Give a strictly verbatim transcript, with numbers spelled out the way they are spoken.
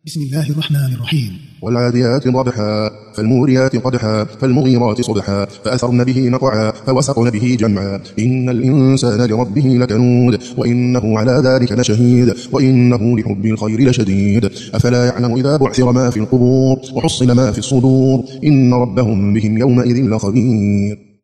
بسم الله الرحمن الرحيم. والعاديات ضبحا فالموريات قدحا فالمغيرات صبحا فأثرن به نقعا فوسطن به جمعا إن الإنسان لربه لكنود وإنه على ذلك لشهيد وإنه لحب الخير لشديد أفلا يعلم إذا بعثر ما في القبور وحصل ما في الصدور إن ربهم بهم يومئذ لخبير.